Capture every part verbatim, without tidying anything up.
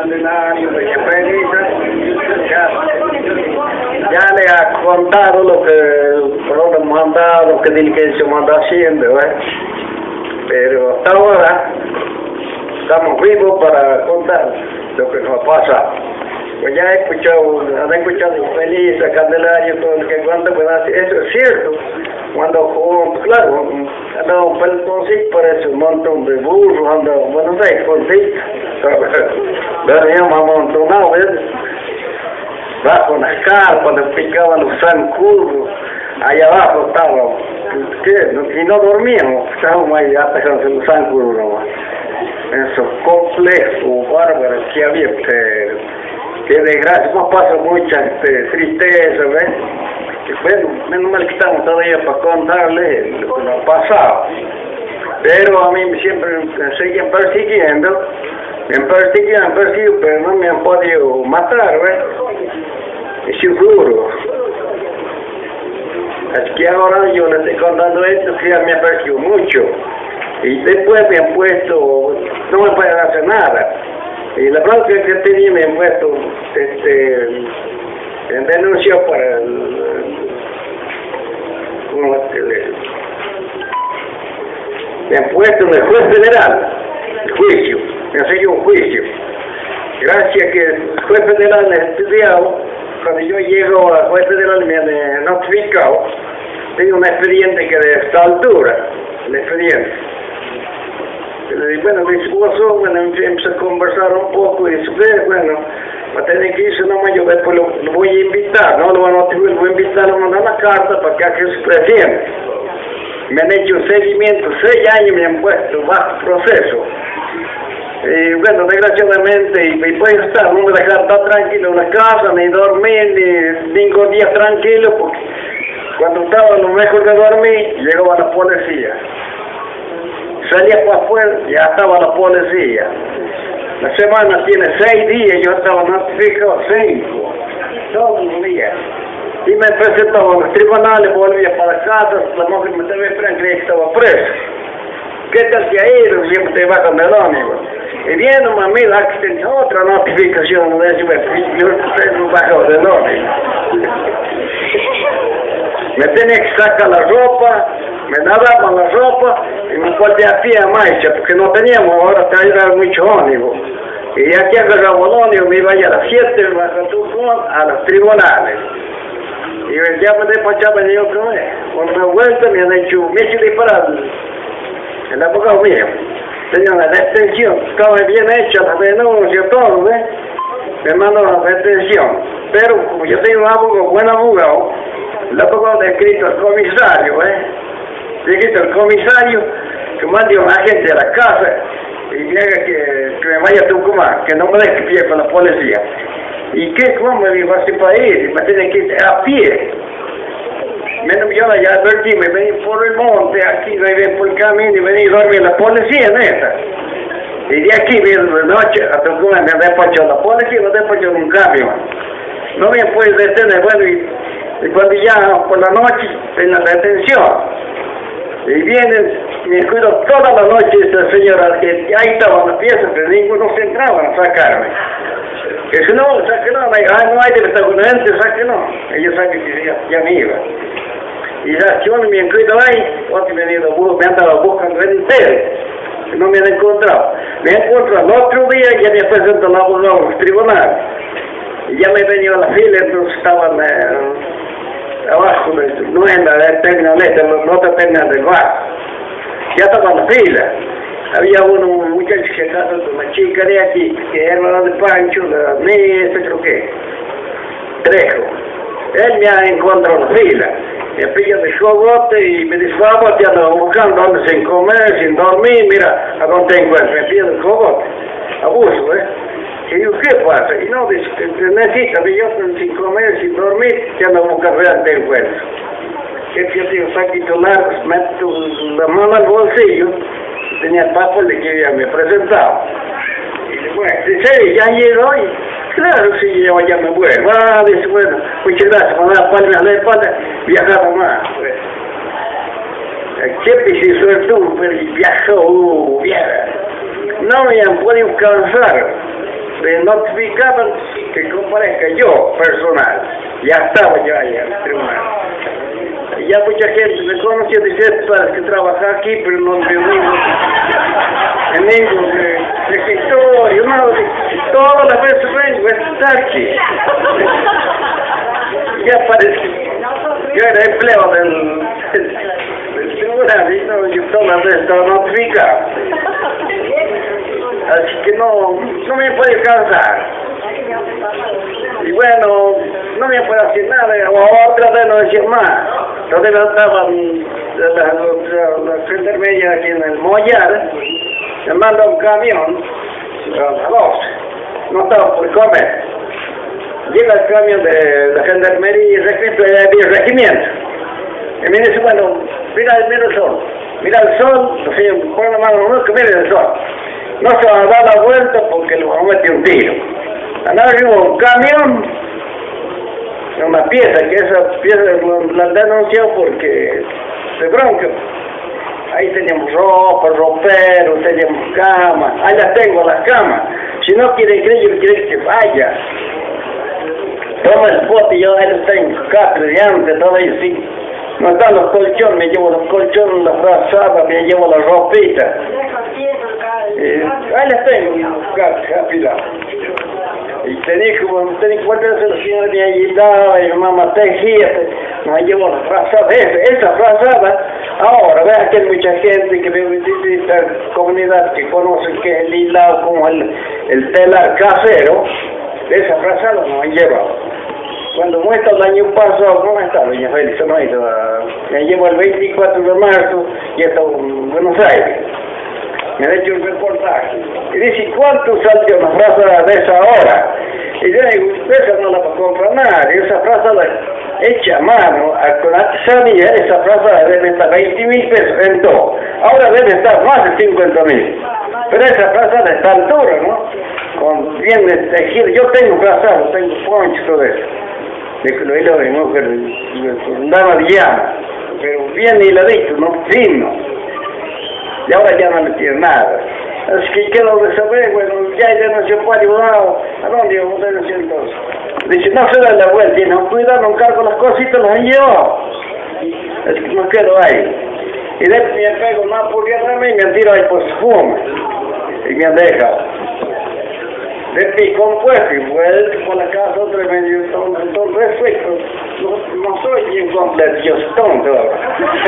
Candelario, doña Felisa, ya, ya le ha contado lo que por hemos andado, lo que diligencia hemos andado haciendo, ¿eh? Pero hasta ahora estamos vivos para contar lo que nos ha pasado. Pues ya he escuchado, han escuchado Felisa, Candelario, todo lo que cuenta, pues eso es cierto. Cuando, claro, andaba un pelotoncito, parece un montón de burros, andaba, bueno, no sé, cortito, veníamos amontonados, ¿ves? Bajo las carpas, nos picaban los zancudos, allá abajo estábamos, ¿qué? Y no dormíamos, estábamos ahí atacando los zancudos nomás. Esos complejos bárbaros que había, pero que desgracia, nos pasa mucha este, tristeza, ¿ves? Bueno, menos mal que estamos todavía para contarles lo que nos ha pasado. Pero a mí siempre me siguen persiguiendo, me han persiguido, me han persiguido, pero no me han podido matar, ¿ves? Es seguro. Así que ahora yo les estoy contando esto, que ya me ha perseguido mucho. Y después me han puesto, no me pueden hacer nada. Y la bronca que tenía me han puesto, este, en denuncia para el, ¿cómo se le? Me han puesto en el juez federal, el juicio, me han seguido un juicio. Gracias que el juez federal me ha estudiado, cuando yo llego al juez federal me han notificado, tengo un expediente que de esta altura, el expediente. Bueno, mi esposo, bueno, empezamos a conversar un poco y dice, bueno, va a tener que irse nomás, yo después lo, lo voy a invitar, ¿no? Lo voy a notificar, lo voy a invitar, lo mandar una carta para que haga su presente. Me han hecho un seguimiento, seis años me han puesto bajo proceso. Y bueno, desgraciadamente, y, y pues estar, no me dejar estar tranquilo en la casa, ni dormir, ni ningún día tranquilo, porque cuando estaba lo mejor de dormir, llegaba la policía. Salía para afuera, ya estaba la policía. La semana tiene seis días, yo estaba notificado cinco, todos los días. Y me presentaba en los tribunales, volvía para casa, la mujer me estaba esperando, creía que estaba preso. ¿Qué tal que ahí? Siempre te bajan del ónibus. Y viene una amiga que tiene otra notificación, de ese yo estoy bajo del ónibus. Me tenía que sacar la ropa, me daban la ropa y me volvía a pie a marcha, porque no teníamos ahora traer mucho ónibus. Y aquí agarraba el ónibus, me iba a ir a las siete a los tribunales. Y ya me despachaba y otra vez. Una vuelta me han hecho, me he hecho disparar el abogado mío. Tenía una detención, estaba bien hecha la denuncia, todo, ¿ves? Me mandó a la detención. Pero como yo tengo un abogado, buen abogado, el abogado le ha escrito al comisario, ¿eh? Le ha escrito al comisario que mande a un agente a la casa y que haga que, que me vaya a Tucumán, que no me deje pie con la policía. ¿Y qué? ¿Cómo me dijo así para ir? Me tiene que ir a pie. Menos yo ya advertí, me vení por el monte, aquí me vení por el camino y vení a dormir la policía en esta. Y de aquí viene de noche a Tucumán, me despachó la policía, me despachó un cambio. No me puede detener, bueno, y, y cuando ya por la noche tengo la detención. Y vienen, me cuido toda la noche esta señora, que ahí estaba en la pieza, pero ninguno se entraba a sacarme. Que si no, saque no, me dijo, ah, no hay de gente, saque no. Ellos saben que ya, ya me iba. Y ya, yo me han cuidado ahí, otro me han ido, me han dado buscando entero, que no me han encontrado. Me han encontrado el otro día, ya me presentó el abogado en los tribunales. Y ya me he venido a la fila, entonces estaban eh, abajo, no en la terminal, no otra terminal del bar. Ya estaba en la fila. Había uno, un muchacho que estaba con una chica de aquí, que era la de Pancho, la mía, creo que, Trejo. Él me ha encontrado en la fila. Me pilla de cogote y me dice, vamos, te ando buscando donde sin comer, sin dormir, mira, a dónde te encuentro. Me pilla de cogote. Abuso, ¿eh? Y digo, ¿qué pasa? Y no, dice, necesita, y yo sin comer, sin dormir, te ando buscando donde te encuentro. Que yo digo, saquito largo, meto la mano al bolsillo, tenía el papel de que ya me presentaba. Y dice, bueno, dice, ya llegó y, claro, sí, yo ya me voy. Ah, dice, bueno, muchas gracias, me da la palma a la espalda, viajaba más. Pues. Siempre se suelto, pero viajó, uh, viaja. No me han podido cansar. me notificaban que comparezca yo, personal. Ya estaba yo ahí en el tribunal. Y ya mucha gente me conocía, dice, para que trabaja aquí, pero no veo ningún, en ningún eh, escritorio, no, todas las veces vengo, está aquí. Ya parece, yo era empleo del, del, del tribunal y no, yo todas las veces estaba notificado. Así que no, no me puede cansar. Y bueno, no me puede hacer nada, o otra vez no decir más. Entonces estaban la, la, la, la gendarmería aquí en el Mollar, me manda un camión, a las doce, no estaba por comer. Llega el camión de la gendarmería y el regimiento. Y me dice, bueno, mira, mira el sol, mira el sol, o sea, pon la mano en uno que mire el sol. No se va a dar la vuelta porque le vamos a meter un tiro. Andaba arriba un camión, una pieza, que esa pieza la han denunciado porque se bronca. Ahí teníamos ropa, ropero, teníamos cama, ahí las tengo las camas. Si no quieren que yo quiero que vaya. Toma el bote, yo ahí los tengo, catre de antes, todo ahí sí. No están los colchones, me llevo los colchones, las frazadas, me llevo la ropita. Eh, ahí las tengo, apiladas. Y tenía como, tenía que guardarse la señora de allí, y mi mamá tejía, me llevo las frazadas, esa, esa frazada. Ahora, vean que hay mucha gente que vive en esta comunidad que conoce que es el hilado como el, el telar casero, de esa frazada nos han llevado. Cuando muestra el año pasado, ¿cómo está doña Félix? No, me llevo el veinticuatro de marzo y está en Buenos Aires. Me ha hecho un reportaje. Y dice, ¿cuánto salió una frase de esa hora? Y yo digo, esa no la va a comprar nadie. Esa frase hecha a mano, con artesanía, esa frase debe estar veinte mil pesos en todo. Ahora debe estar más de cincuenta mil. Pero esa frase de esta altura, ¿no? Con bien de tejido. Yo tengo frazados, tengo ponchos, todo eso. De que lo hilo de mujer, andaba de llama, pero bien hiladito, no fino. Y ahora ya no le tiene nada. Así que quiero de saber, bueno, ya hay denunció por ayudado. ¿A dónde vamos a denunciar entonces? Dice, no se da la vuelta, y no, cuidado, no cargo las cositas, las han llevado. Así que me quedo ahí. Y después me pego más porque también me han tirado ahí por su fuma. Y me han dejado. Después compuesto y vuelto por la casa otra vez, yo tonto, tonto, respecto. No, no soy bien completo, yo soy tonto ahora.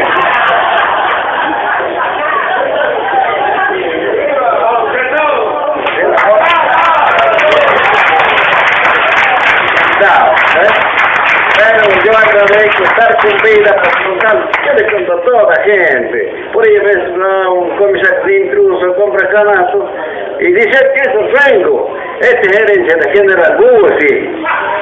Pero yo agradezco estar con vida para contar, yo le cuento a toda la gente. Por ahí ves no, un comisario de intruso, compra canasto y dice que eso es rengo. Este es herencia de General Bussi.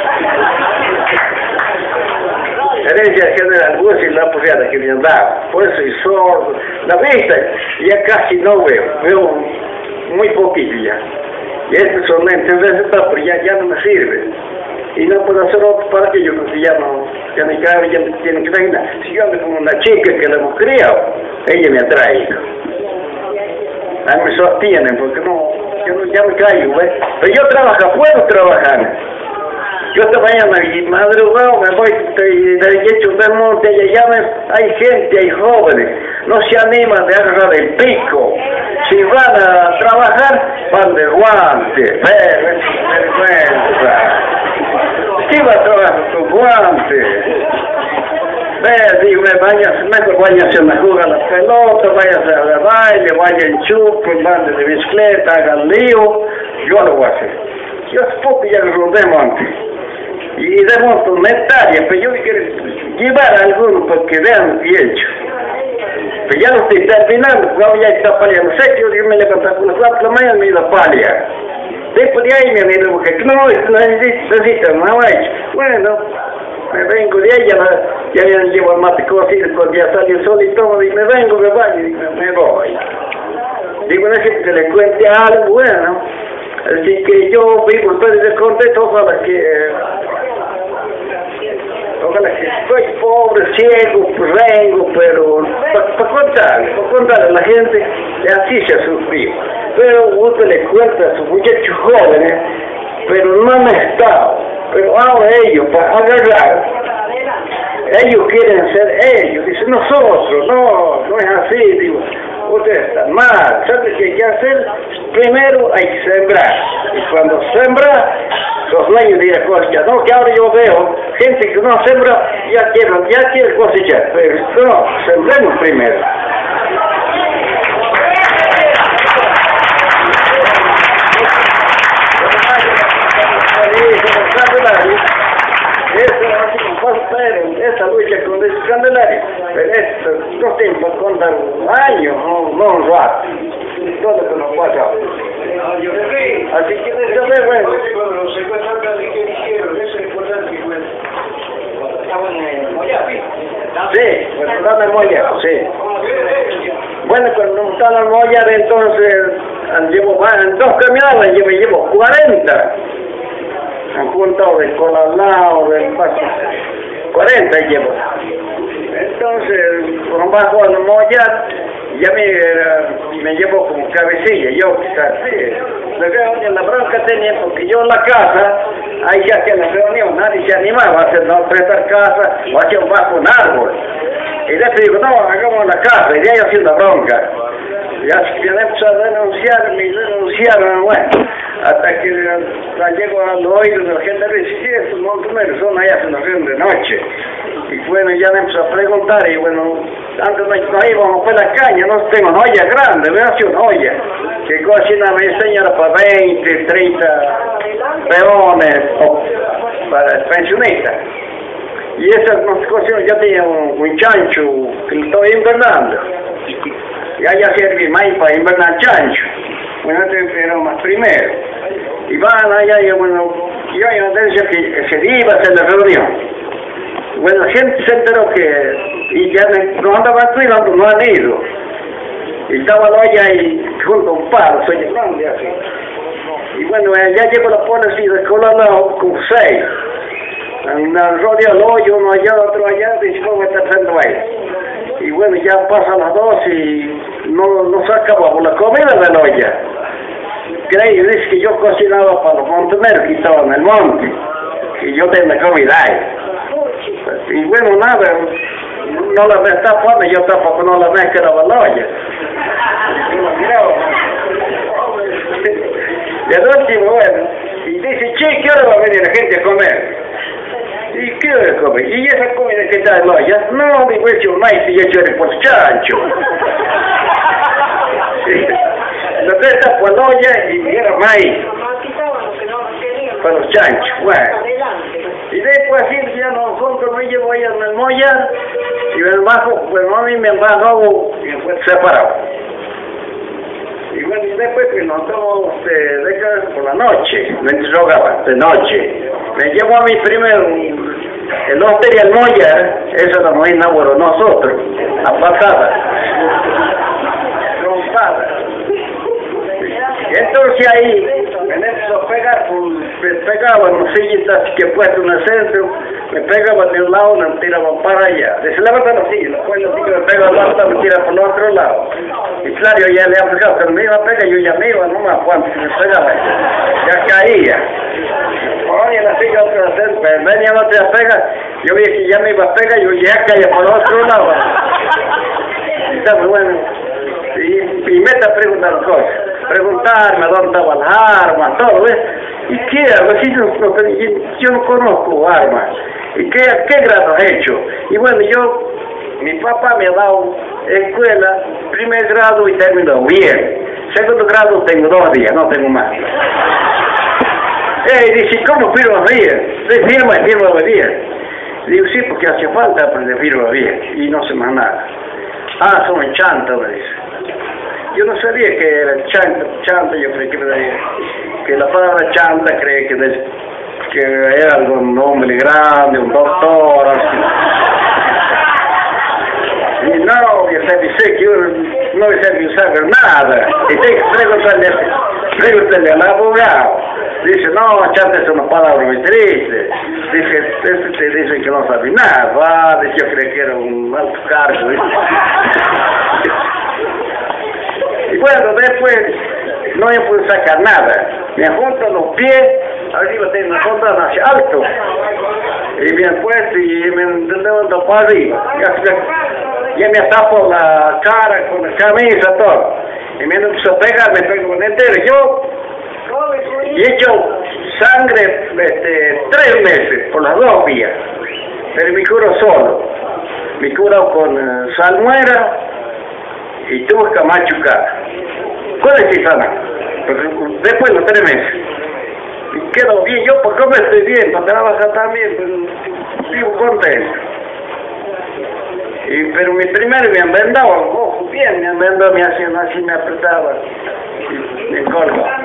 Herencia de General Bussi, la posada que me han dado. Por eso soy sordo. La vista ya casi no veo, veo muy poquito ya. Y estos son lentes de ese pero ya, ya no me sirven. Y no puedo hacer otro para que yo, porque ya no, ya me cabe, ya me tienen que venir. Si yo ando como una chica que la hemos criado, ella me atrae. A mí me sostienen, porque no, yo no, ya me caigo, ¿ves? Pero yo trabajo, puedo trabajar. Yo esta mañana, y madrugado, me voy, de hecho de monte, allá me, hay gente, hay jóvenes, no se animan de agarrar el pico. Si van a trabajar, van de guante, vergüenza. ¿Qué va a trabajar con guantes? Ve, digo, vaya, mejor váyase a jugar a la pelota, váyase a la baile, vaya en chupo, mande de bicicleta, hagan lío. Yo lo voy a hacer. Yo hace poco ya lo desmonte. Y desmonto metalla, pero yo quiero llevar a algunos para que vean lo que he hecho. Pero ya lo estoy terminando, porque ya está paliando. Sé que yo me levanto con las cuatro de la mañana y me he ido a paliar. Después de ahí me han ido porque no, esto no necesita, no ha hecho. Bueno, me vengo de ahí, ya, ya me llevo el mate cocido, cuando ya salió el sol y todo, y me vengo, me baño y me, me voy. Digo, necesito que le cuente algo bueno. Así que yo vivo, estoy descontento, ojalá que... Eh, ojalá que soy pobre, ciego, rengo, pero para pa contarle, para contarle a la gente que así se ha sufrido. Pero usted le cuenta a sus muchachos jóvenes pero no han estado. Pero ahora ellos, para agarrar, ellos quieren ser ellos. Dicen, nosotros, no, no es así. Digo, ustedes están mal. ¿Saben qué hay que hacer? Primero hay que sembrar. Y cuando sembra, los dueños de la cosecha, no, que ahora yo veo gente que no sembra, ya quiere, ya quiere cosechar. Pero no, sembremos primero. Esta lucha con el Candelario, pero esto no tengo que contar un año, no, no un rato, todo lo que nos pasa. Así que eso es bueno. Los secuestrantes que dijeron, eso es importante que cuenten. Estaban en Moyapi. Sí, cuando estaban en Moyapi, sí. Bueno, cuando estaban en Moyapi, entonces llevo en dos camiones, llevo, llevo cuarenta. Han juntado del Colalao, del Paso. cuarenta llevo. Entonces, cuando bajo a Moya, ya me, me llevo como cabecilla, yo quizás, sí. La reunión, la bronca tenía, porque yo en la casa, ahí ya que en la reunión nadie se animaba a hacer, no, prestar casa, o hacer bajo un árbol. Y después digo, no, hagamos la casa, y de ahí haciendo bronca. Ya se empezó a denunciar, me denunciaron, bueno, hasta que la llego al oído de la gente, dice, sí, estos montoneros son allá en la reunión de noche. Y bueno, ya me empezó a preguntar, y bueno, antes no, no íbamos por la caña, no tengo una olla grande, me hace una olla, que cocina me enseña para veinte, treinta peones, o para pensionistas. Y esas cocinas, yo tenía un, un chancho que lo estaba invernando. Y allá serví más para invernar chancho. Bueno, era más primero. Y van allá y bueno, y hay una tendencia que ese día iba a ser la reunión. Bueno, la gente se enteró que, y ya no andaban cuidando, no han ido. Y estaba la olla ahí junto a un palo, soy grande así. Y bueno, ya llegó la policía de Colalao con seis. Rodea el hoyo, uno allá, otro allá, dice, ¿cómo está haciendo ahí? Y bueno, ya pasan las dos y no, no se acabó la comida de la olla. Creí, dice que yo cocinaba para los montoneros que estaban en el monte, y yo tenía comida ahí. Y bueno, nada, no la ves tapando, yo tampoco no la ves que era la olla. Y el último, bueno, y dice, che, ¿qué hora va a venir la gente a comer? ¿Y qué hora comer? ¿Y esa comida que está en la olla? No, digo, hecho maíz y hecho de por chancho. Lo que está por la olla y era maíz. Para los chanchos, bueno. Y después así ya nosotros me llevo allá en el Moya y el bajo, bueno, a mí me bajó y fue separado. Y bueno, y después que nos tomamos de, de casa por la noche, me interrogaban de noche. Me llevó a mi primero, el hotel y el Moya, eso no nos inauguró nosotros, a pasada. Trompada. Y entonces ahí me empezó a pegar, me pegaba en sillitas que he puesto en el centro, me pegaba de un lado, me tiraba para allá. Dice, levanta la silla, después la silla me pega al lado, me tira por el otro lado. Y claro, yo ya le había pegado, cuando me iba a pegar, yo ya me iba nomás, cuando me pegaba, ya caía. Ponía la silla otra vez, venía la otra pega, yo vi que ya me iba a pegar, yo ya caía por el otro lado. Y estaba bueno, y, y me está preguntando cosas. Preguntarme dónde estaban las armas, todo eso. ¿Y qué hago? Si yo, no, yo no conozco armas. ¿Y qué, qué grado he hecho? Y bueno, yo, mi papá me ha dado escuela, primer grado y terminó bien. Segundo grado tengo dos días, no tengo más. Eh, dice, ¿cómo firma bien? Le firma y firma bien. Digo, sí, porque hace falta aprender firma bien y no sé más nada. Ah, son chantas, me dice. Yo no sabía que era chanta, chanta yo creí que, que la palabra chanta creí que, de, que era algún hombre grande, un doctor, así. Y no, yo sabía que yo no sabía saber nada. Y tengo que preguntarle, preguntarle al abogado. Dice, no, chanta es una palabra muy triste. Dice, este te dice que no sabe nada. Va, dice, yo creí que era un alto cargo. Y bueno, después no me pude sacar nada. Me junto los pies arriba tengo una fontana hacia alto. Y me han puesto y me han levantado para arriba. Ya, ya me tapo la cara con la camisa, todo. Y me empezó a pegar, me pegó con entero. Yo, y he hecho sangre este, tres meses, por las dos vías. Pero me curo solo. Me curo con uh, salmuera y tuve que machucar. ¿Cuál es esa sana? Después de los tres meses. Y quedo bien, yo por comer estoy bien, para trabajar también, pero vivo contento. Y, pero mi primero me han vendado los ojos bien, me han vendado, me hacían así, me apretaban, y me colgaban.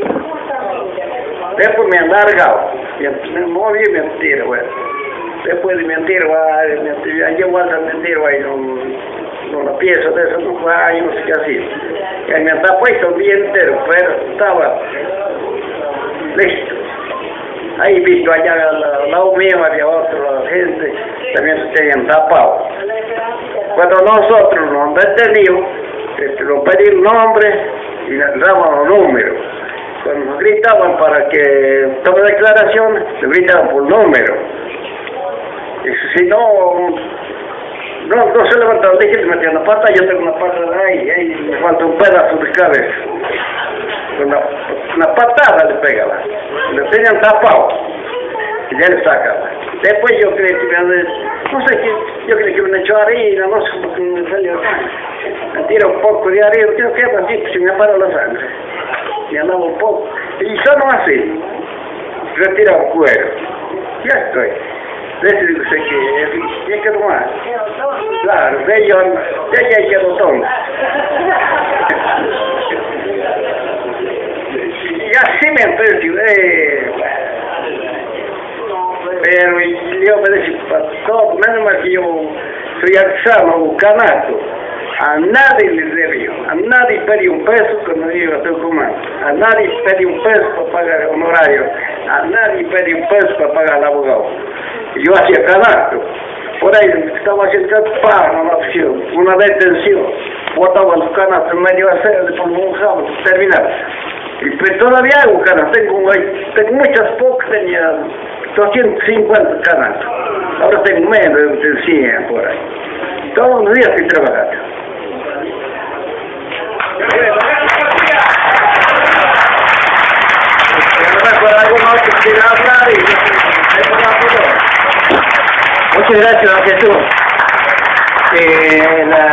Después me han largado, me moví y me mentira, bueno. Después de mentir, yo igual a mentir, no, no la pieza de eso, no, ay, no sé qué hacía. Y me han puesto el día entero, pero estaba listo. Ahí visto allá al lado mío había otra gente, también se tenían tapado. Cuando nosotros nos han detenido, este, nos pedían nombre y nos daban los números. Cuando nos gritaban para que tome declaración, nos gritaban por número. Y si no, no, no se levantaban, dije, le metían la pata, yo tengo una pata de ahí, ahí me falta un pedazo de cabeza. Una, una patada le pegaba, le tenían tapado y ya le sacaba. Después yo creí que me han, no sé qué, yo creí que me han hecho harina, no sé por qué me salió sangre. Me tira un poco de harina, ¿qué qué así? Pues se me paró la sangre. Me andaba un poco. Y solo así, retira un cuero. Ya estoy. Desde que sé que, ya quedó más. Claro, de yo, ya ya quedó tonto. Y así me empezó, eh, pero yo me decía, todo, menos mal que yo soy artesano o canato, a nadie le debía, a nadie pedí un peso cuando iba a Tucumán, a nadie pedí un peso para pagar el honorario, a nadie pedí un peso para pagar el abogado. Yo hacía canato, por ahí estaba haciendo para una opción, una detención, botaba los canatos en medio de hacer, después un sábado, terminaba. Y pues todavía hago canas, tengo, tengo muchas pocas, tenía doscientos cincuenta canas, ahora tengo menos de cien por ahí. Todos los días estoy trabajando. Muchas gracias, don Jesús. Eh, la